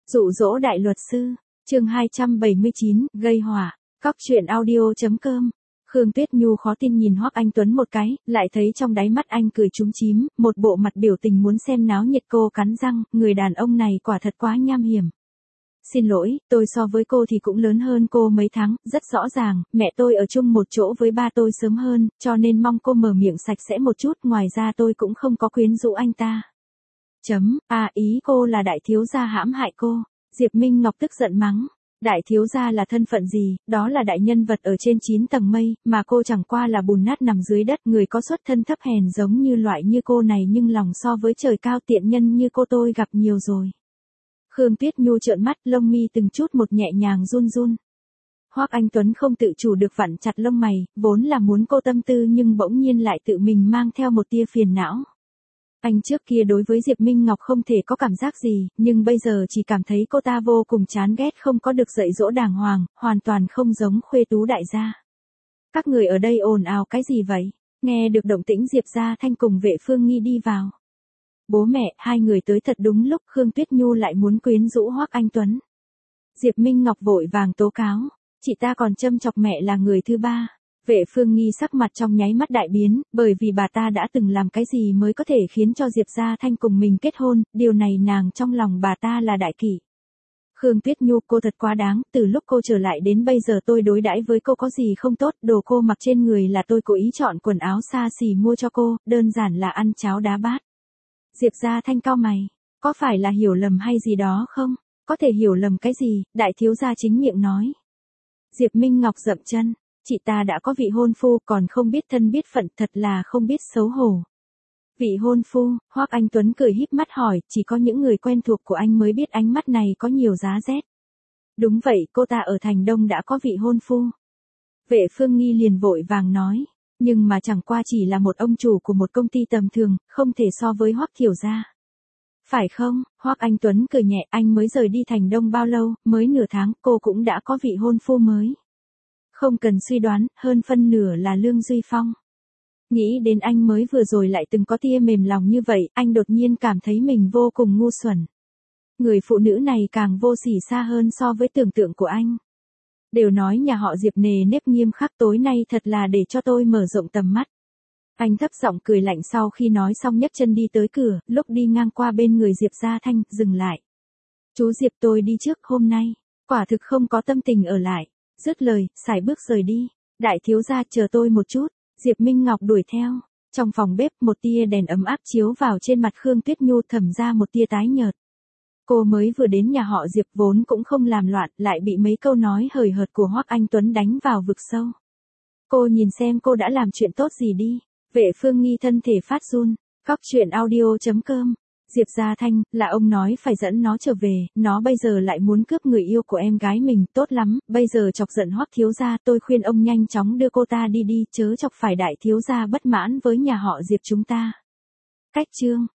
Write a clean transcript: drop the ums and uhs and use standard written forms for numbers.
Dụ dỗ đại luật sư, chương 279, gây họa, cóc truyện audio.com. Khương Tuyết Nhu khó tin nhìn Hoắc Anh Tuấn một cái, lại thấy trong đáy mắt anh cười chúm chím, một bộ mặt biểu tình muốn xem náo nhiệt. Cô cắn răng, người đàn ông này quả thật quá nham hiểm. Xin lỗi, tôi so với cô thì cũng lớn hơn cô mấy tháng, rất rõ ràng, mẹ tôi ở chung một chỗ với ba tôi sớm hơn, cho nên mong cô mở miệng sạch sẽ một chút, ngoài ra tôi cũng không có quyến rũ anh ta. Ý cô là đại thiếu gia hãm hại cô. Diệp Minh Ngọc tức giận mắng. Đại thiếu gia là thân phận gì, đó là đại nhân vật ở trên 9 tầng mây, mà cô chẳng qua là bùn nát nằm dưới đất. Người có xuất thân thấp hèn giống như loại như cô này nhưng lòng so với trời cao, tiện nhân như cô tôi gặp nhiều rồi. Khương Tuyết Nhu trợn mắt, lông mi từng chút một nhẹ nhàng run run. Hoắc Anh Tuấn không tự chủ được vặn chặt lông mày, vốn là muốn cô tâm tư nhưng bỗng nhiên lại tự mình mang theo một tia phiền não. Anh trước kia đối với Diệp Minh Ngọc không thể có cảm giác gì, nhưng bây giờ chỉ cảm thấy cô ta vô cùng chán ghét, không có được dạy dỗ đàng hoàng, hoàn toàn không giống khuê tú đại gia. Các người ở đây ồn ào cái gì vậy? Nghe được động tĩnh Diệp Gia Thanh cùng Vệ Phương Nghi đi vào. Bố mẹ, hai người tới thật đúng lúc. Khương Tuyết Nhu lại muốn quyến rũ Hoắc Anh Tuấn. Diệp Minh Ngọc vội vàng tố cáo, chị ta còn châm chọc mẹ là người thứ ba. Vệ Phương Nghi sắc mặt trong nháy mắt đại biến, bởi vì bà ta đã từng làm cái gì mới có thể khiến cho Diệp Gia Thanh cùng mình kết hôn, điều này nàng trong lòng bà ta là đại kỷ. Khương Tuyết Nhu, cô thật quá đáng, từ lúc cô trở lại đến bây giờ tôi đối đãi với cô có gì không tốt, đồ cô mặc trên người là tôi cố ý chọn quần áo xa xỉ mua cho cô, đơn giản là ăn cháo đá bát. Diệp Gia Thanh cau mày, có phải là hiểu lầm hay gì đó không? Có thể hiểu lầm cái gì, đại thiếu gia chính miệng nói. Diệp Minh Ngọc dậm chân, chị ta đã có vị hôn phu còn không biết thân biết phận, thật là không biết xấu hổ. Vị hôn phu, Hoắc Anh Tuấn cười híp mắt hỏi, chỉ có những người quen thuộc của anh mới biết ánh mắt này có nhiều giá rét. Đúng vậy, cô ta ở Thành Đông đã có vị hôn phu. Vệ Phương Nghi liền vội vàng nói, nhưng mà chẳng qua chỉ là một ông chủ của một công ty tầm thường, không thể so với Hoắc Thiểu gia. Phải không? Hoắc Anh Tuấn cười nhẹ, anh mới rời đi Thành Đông bao lâu, mới nửa tháng, cô cũng đã có vị hôn phu mới. Không cần suy đoán, hơn phân nửa là Lương Duy Phong. Nghĩ đến anh mới vừa rồi lại từng có tia mềm lòng như vậy, anh đột nhiên cảm thấy mình vô cùng ngu xuẩn. Người phụ nữ này càng vô sỉ xa hơn so với tưởng tượng của anh. Đều nói nhà họ Diệp nề nếp nghiêm khắc, tối nay thật là để cho tôi mở rộng tầm mắt. Anh thấp giọng cười lạnh, sau khi nói xong nhấc chân đi tới cửa, lúc đi ngang qua bên người Diệp Gia Thanh, dừng lại. Chú Diệp, tôi đi trước, hôm nay, quả thực không có tâm tình ở lại. Dứt lời, sải bước rời đi. Đại thiếu gia, chờ tôi một chút. Diệp Minh Ngọc đuổi theo. Trong phòng bếp, một tia đèn ấm áp chiếu vào trên mặt Khương Tuyết Nhu, thẩm ra một tia tái nhợt. Cô mới vừa đến nhà họ Diệp vốn cũng không làm loạn, lại bị mấy câu nói hời hợt của Hoắc Anh Tuấn đánh vào vực sâu. Cô nhìn xem cô đã làm chuyện tốt gì đi. Vệ Phương Nghi thân thể phát run. Cóc truyện audio.com. Diệp Gia Thanh, là ông nói phải dẫn nó trở về, nó bây giờ lại muốn cướp người yêu của em gái mình, tốt lắm, bây giờ chọc giận Hoắc thiếu gia, tôi khuyên ông nhanh chóng đưa cô ta đi đi, chớ chọc phải đại thiếu gia bất mãn với nhà họ Diệp chúng ta. Cách chương